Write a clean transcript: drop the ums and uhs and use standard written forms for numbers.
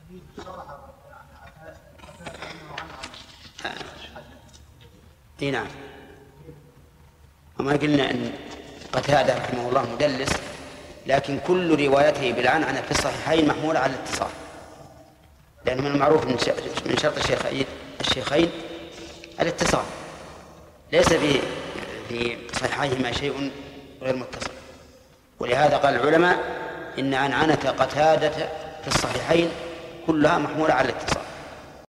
اي نعم. وما قلنا ان قتادة رحمه الله مدلس، لكن كل روايته بالعنعنة في الصحيحين محمولة على الاتصال، لأن من المعروف من شرط الشيخين الاتصال، ليس في صحيحيهما شيء غير متصل. ولهذا قال العلماء إن عنعنة قتادة في الصحيحين كلها محمولة على الاتصال.